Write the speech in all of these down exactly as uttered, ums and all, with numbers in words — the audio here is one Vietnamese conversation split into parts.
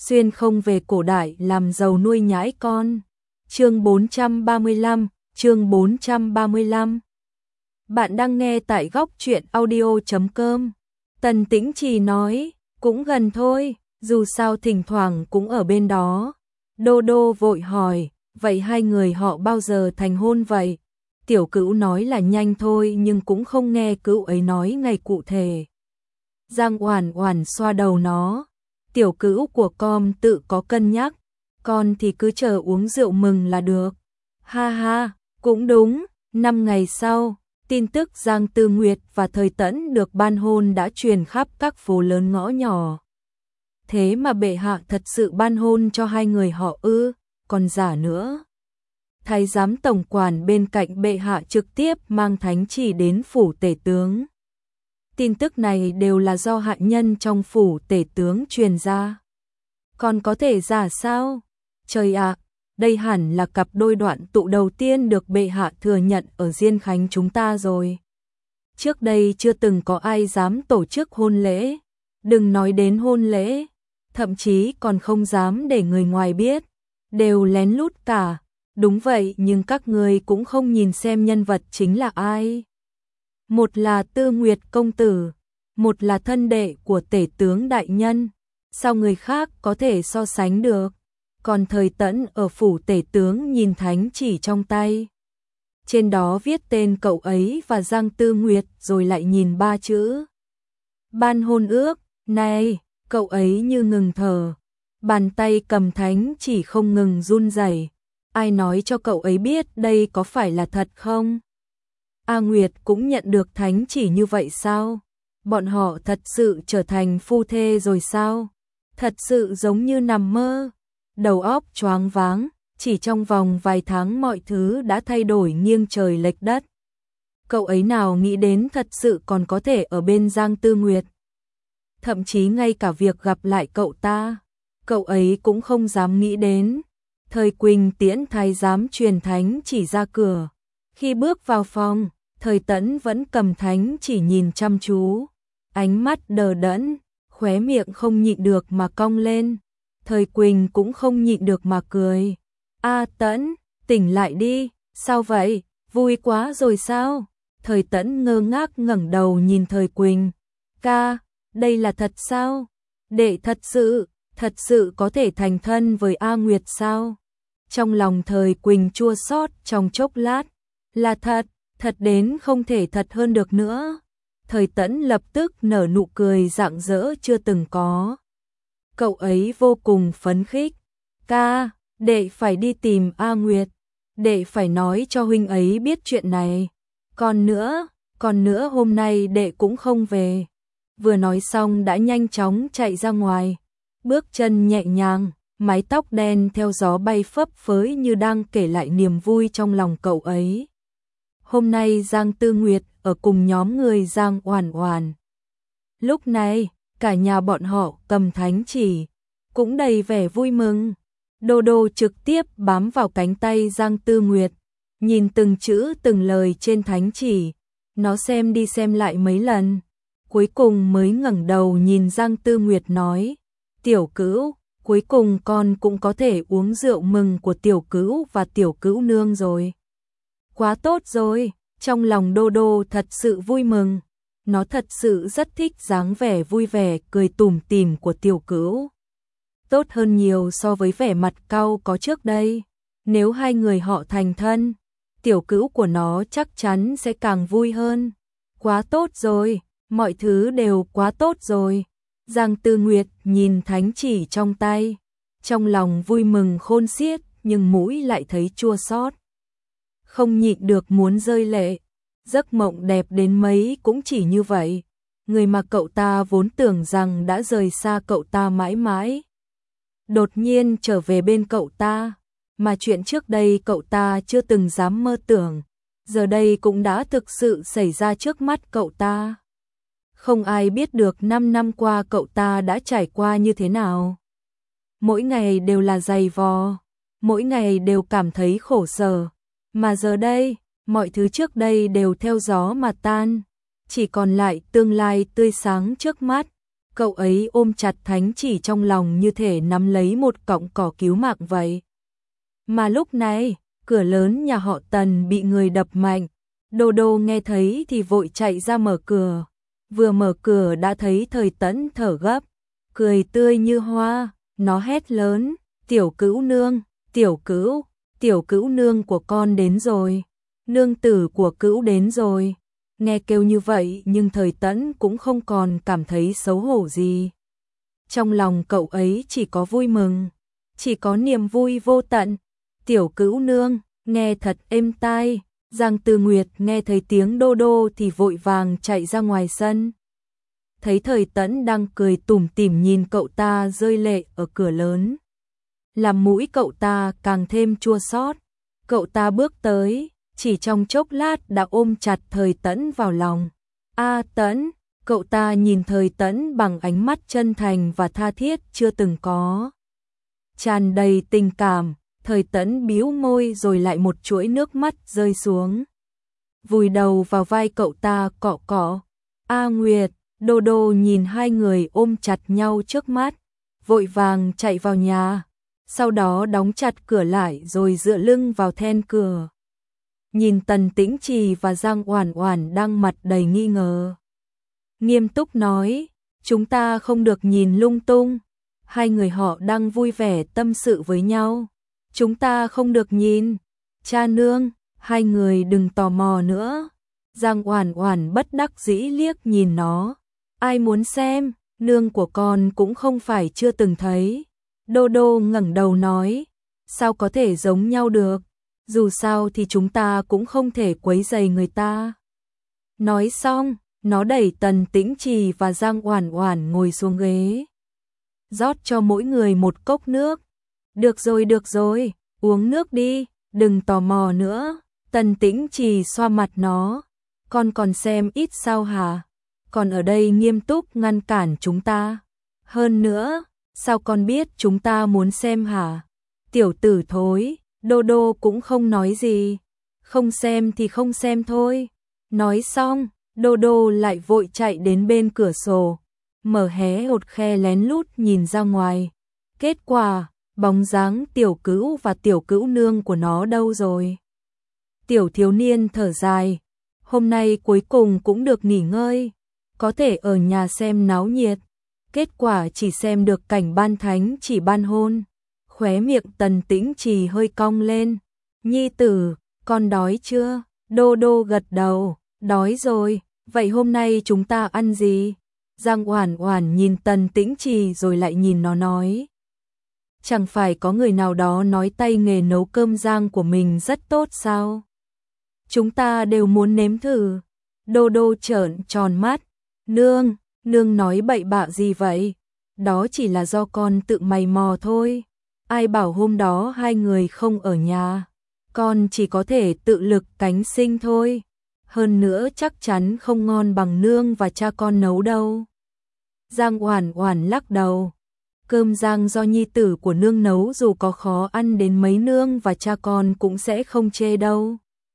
xuyên không về cổ đại làm giàu nuôi nhãi con. Chương bốn trăm ba mươi lăm, chương bốn trăm ba mươi lăm. Bạn đang nghe tại góc truyện audio chấm com. Tần Tĩnh Trì nói, cũng gần thôi, dù sao thỉnh thoảng cũng ở bên đó. Đô Đô vội hỏi, vậy hai người họ bao giờ thành hôn vậy? Tiểu Cữu nói là nhanh thôi nhưng cũng không nghe Cữu ấy nói ngày cụ thể. Giang Oản Oản xoa đầu nó, Tiểu Cữu của con tự có cân nhắc, con thì cứ chờ uống rượu mừng là được. Ha ha, cũng đúng. Năm ngày sau, tin tức Giang Tư Nguyệt và Thời Tẫn được ban hôn đã truyền khắp các phố lớn ngõ nhỏ. Thế mà bệ hạ thật sự ban hôn cho hai người họ ư? Còn giả nữa. Thái giám tổng quản bên cạnh bệ hạ trực tiếp mang thánh chỉ đến phủ tể tướng. Tin tức này đều là do hạ nhân trong phủ tể tướng truyền ra. Còn có thể giả sao? Trời ạ, đây hẳn là cặp đôi đoạn tụ đầu tiên được bệ hạ thừa nhận ở Diên Khánh chúng ta rồi. Trước đây chưa từng có ai dám tổ chức hôn lễ, đừng nói đến hôn lễ, thậm chí còn không dám để người ngoài biết, đều lén lút cả. Đúng vậy, nhưng các người cũng không nhìn xem nhân vật chính là ai. Một là Tư Nguyệt công tử, một là thân đệ của tể tướng đại nhân, sao người khác có thể so sánh được? Còn Thời Tẫn ở phủ tể tướng nhìn thánh chỉ trong tay. Trên đó viết tên cậu ấy và Giang Tư Nguyệt rồi lại nhìn ba chữ. Ban hôn ước, này, cậu ấy như ngừng thở. Bàn tay cầm thánh chỉ không ngừng run rẩy. Ai nói cho cậu ấy biết đây có phải là thật không? A Nguyệt cũng nhận được thánh chỉ như vậy sao? Bọn họ thật sự trở thành phu thê rồi sao? Thật sự giống như nằm mơ. Đầu óc choáng váng, chỉ trong vòng vài tháng mọi thứ đã thay đổi nghiêng trời lệch đất. Cậu ấy nào nghĩ đến thật sự còn có thể ở bên Giang Tư Nguyệt. Thậm chí ngay cả việc gặp lại cậu ta, cậu ấy cũng không dám nghĩ đến. Thời Quỳnh tiễn thái giám truyền thánh chỉ ra cửa. Khi bước vào phòng, Thời Tẫn vẫn cầm thánh chỉ nhìn chăm chú. Ánh mắt đờ đẫn, khóe miệng không nhịn được mà cong lên. Thời Quỳnh cũng không nhịn được mà cười. A Tẫn, tỉnh lại đi, sao vậy, vui quá rồi sao? Thời Tẫn ngơ ngác ngẩng đầu nhìn Thời Quỳnh. Ca, đây là thật sao? Đệ thật sự, thật sự có thể thành thân với A Nguyệt sao? Trong lòng Thời Quỳnh chua xót trong chốc lát. Là thật, thật đến không thể thật hơn được nữa. Thời Tẫn lập tức nở nụ cười rạng rỡ chưa từng có. Cậu ấy vô cùng phấn khích. Ca, đệ phải đi tìm A Nguyệt. Đệ phải nói cho huynh ấy biết chuyện này. Còn nữa, còn nữa hôm nay đệ cũng không về. Vừa nói xong đã nhanh chóng chạy ra ngoài. Bước chân nhẹ nhàng, mái tóc đen theo gió bay phấp phới như đang kể lại niềm vui trong lòng cậu ấy. Hôm nay Giang Tư Nguyệt ở cùng nhóm người Giang Oản Oản. Lúc này, cả nhà bọn họ cầm thánh chỉ, cũng đầy vẻ vui mừng. Đô Đô trực tiếp bám vào cánh tay Giang Tư Nguyệt, nhìn từng chữ từng lời trên thánh chỉ, nó xem đi xem lại mấy lần, cuối cùng mới ngẩng đầu nhìn Giang Tư Nguyệt nói, Tiểu Cữu, cuối cùng con cũng có thể uống rượu mừng của Tiểu Cữu và Tiểu Cữu nương rồi. Quá tốt rồi, trong lòng Đô Đô thật sự vui mừng. Nó thật sự rất thích dáng vẻ vui vẻ cười tủm tỉm của Tiểu Cữu. Tốt hơn nhiều so với vẻ mặt cau có trước đây. Nếu hai người họ thành thân, Tiểu Cữu của nó chắc chắn sẽ càng vui hơn. Quá tốt rồi, mọi thứ đều quá tốt rồi. Giang Tư Nguyệt nhìn thánh chỉ trong tay, trong lòng vui mừng khôn xiết nhưng mũi lại thấy chua xót. Không nhịn được muốn rơi lệ. Giấc mộng đẹp đến mấy cũng chỉ như vậy. Người mà cậu ta vốn tưởng rằng đã rời xa cậu ta mãi mãi, đột nhiên trở về bên cậu ta. Mà chuyện trước đây cậu ta chưa từng dám mơ tưởng, giờ đây cũng đã thực sự xảy ra trước mắt cậu ta. Không ai biết được năm năm qua cậu ta đã trải qua như thế nào. Mỗi ngày đều là dày vò, mỗi ngày đều cảm thấy khổ sở. Mà giờ đây, mọi thứ trước đây đều theo gió mà tan, chỉ còn lại tương lai tươi sáng trước mắt. Cậu ấy ôm chặt thánh chỉ trong lòng như thể nắm lấy một cọng cỏ cứu mạng vậy. Mà lúc này, cửa lớn nhà họ Tần bị người đập mạnh. Đô Đô nghe thấy thì vội chạy ra mở cửa. Vừa mở cửa đã thấy Thời Tẫn thở gấp, cười tươi như hoa, nó hét lớn, tiểu Cữu nương, tiểu Cữu, tiểu Cữu nương của con đến rồi, nương tử của Cữu đến rồi. Nghe kêu như vậy nhưng Thời Tẫn cũng không còn cảm thấy xấu hổ gì. Trong lòng cậu ấy chỉ có vui mừng, chỉ có niềm vui vô tận. Tiểu Cữu nương, nghe thật êm tai. Giang Tư Nguyệt nghe thấy tiếng Đô Đô thì vội vàng chạy ra ngoài sân. Thấy Thời Tẫn đang cười tủm tỉm nhìn cậu ta rơi lệ ở cửa lớn, làm mũi cậu ta càng thêm chua xót. Cậu ta bước tới, chỉ trong chốc lát đã ôm chặt Thời Tẫn vào lòng. A Tẫn, cậu ta nhìn Thời Tẫn bằng ánh mắt chân thành và tha thiết chưa từng có. Tràn đầy tình cảm, Thời Tẫn bĩu môi rồi lại một chuỗi nước mắt rơi xuống. Vùi đầu vào vai cậu ta cọ cọ. A Nguyệt, Đô Đô nhìn hai người ôm chặt nhau trước mắt, vội vàng chạy vào nhà, sau đó đóng chặt cửa lại rồi dựa lưng vào then cửa. Nhìn Tần Tĩnh Trì và Giang Oản Oản đang mặt đầy nghi ngờ. Nghiêm túc nói, chúng ta không được nhìn lung tung, hai người họ đang vui vẻ tâm sự với nhau. Chúng ta không được nhìn. Cha nương, hai người đừng tò mò nữa. Giang Oản Oản bất đắc dĩ liếc nhìn nó. Ai muốn xem, nương của con cũng không phải chưa từng thấy. Đô Đô ngẩng đầu nói, sao có thể giống nhau được, dù sao thì chúng ta cũng không thể quấy rầy người ta. Nói xong, nó đẩy Tần Tĩnh Trì và Giang Oản Oản ngồi xuống ghế, rót cho mỗi người một cốc nước. Được rồi, được rồi, uống nước đi, đừng tò mò nữa. Tần Tĩnh Trì xoa mặt nó, con còn xem ít sao hả? Còn ở đây nghiêm túc ngăn cản chúng ta. Hơn nữa, sao con biết chúng ta muốn xem hả? Tiểu tử thối, Đô Đô cũng không nói gì. Không xem thì không xem thôi. Nói xong, Đô Đô lại vội chạy đến bên cửa sổ, mở hé một khe lén lút nhìn ra ngoài. Kết quả, bóng dáng tiểu Cữu và tiểu Cữu nương của nó đâu rồi? Tiểu thiếu niên thở dài, hôm nay cuối cùng cũng được nghỉ ngơi, có thể ở nhà xem náo nhiệt. Kết quả chỉ xem được cảnh ban thánh chỉ ban hôn. Khóe miệng Tần Tĩnh Trì hơi cong lên. Nhi tử, con đói chưa? Đô Đô gật đầu, đói rồi, vậy hôm nay chúng ta ăn gì? Giang Oản Oản nhìn Tần Tĩnh Trì rồi lại nhìn nó nói. Chẳng phải có người nào đó nói tay nghề nấu cơm rang của mình rất tốt sao? Chúng ta đều muốn nếm thử. Đô Đô trợn tròn mắt. Nương, nương nói bậy bạ gì vậy? Đó chỉ là do con tự mày mò thôi. Ai bảo hôm đó hai người không ở nhà? Con chỉ có thể tự lực cánh sinh thôi. Hơn nữa chắc chắn không ngon bằng nương và cha con nấu đâu. Giang Oản Oản lắc đầu. Cơm rang do nhi tử của nương nấu dù có khó ăn đến mấy nương và cha con cũng sẽ không chê đâu.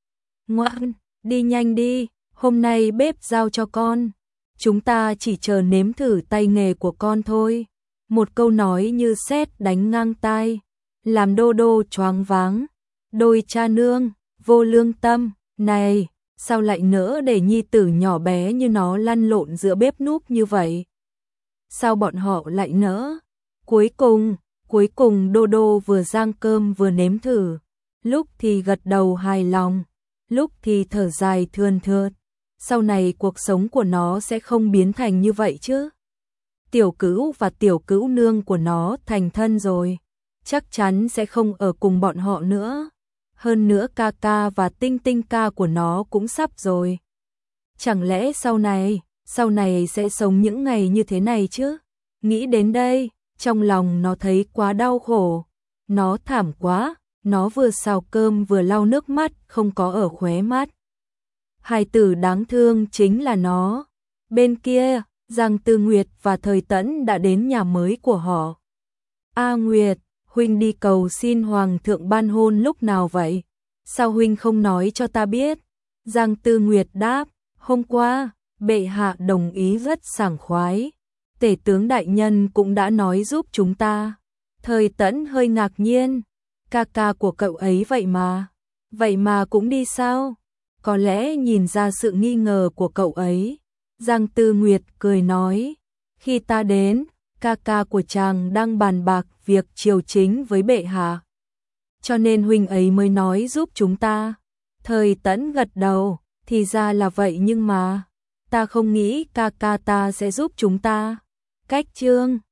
Ngoan, đi nhanh đi, hôm nay bếp giao cho con. Chúng ta chỉ chờ nếm thử tay nghề của con thôi. Một câu nói như sét đánh ngang tai, làm Đô Đô choáng váng. Đôi cha nương, vô lương tâm, này, sao lại nỡ để nhi tử nhỏ bé như nó lăn lộn giữa bếp núc như vậy? Sao bọn họ lại nỡ? Cuối cùng, cuối cùng Đô Đô vừa rang cơm vừa nếm thử, lúc thì gật đầu hài lòng, lúc thì thở dài thườn thượt. Sau này cuộc sống của nó sẽ không biến thành như vậy chứ. Tiểu Cữu và tiểu Cữu nương của nó thành thân rồi, chắc chắn sẽ không ở cùng bọn họ nữa. Hơn nữa ca ca và tinh tinh ca của nó cũng sắp rồi. Chẳng lẽ sau này, sau này sẽ sống những ngày như thế này chứ? Nghĩ đến đây, trong lòng nó thấy quá đau khổ. Nó thảm quá, nó vừa xào cơm vừa lau nước mắt không có ở khóe mắt. Hài tử đáng thương chính là nó. Bên kia, Giang Tư Nguyệt và Thời Tẫn đã đến nhà mới của họ. A Nguyệt, huynh đi cầu xin hoàng thượng ban hôn lúc nào vậy? Sao huynh không nói cho ta biết? Giang Tư Nguyệt đáp, hôm qua, bệ hạ đồng ý rất sảng khoái. Tể tướng đại nhân cũng đã nói giúp chúng ta. Thời Tẫn hơi ngạc nhiên, ca ca của cậu ấy vậy mà, vậy mà cũng đi sao? Có lẽ nhìn ra sự nghi ngờ của cậu ấy, Giang Tư Nguyệt cười nói, khi ta đến, ca ca của chàng đang bàn bạc việc triều chính với bệ hạ. Cho nên huynh ấy mới nói giúp chúng ta. Thời Tẫn gật đầu, thì ra là vậy nhưng mà, ta không nghĩ ca ca ta sẽ giúp chúng ta. Cách chương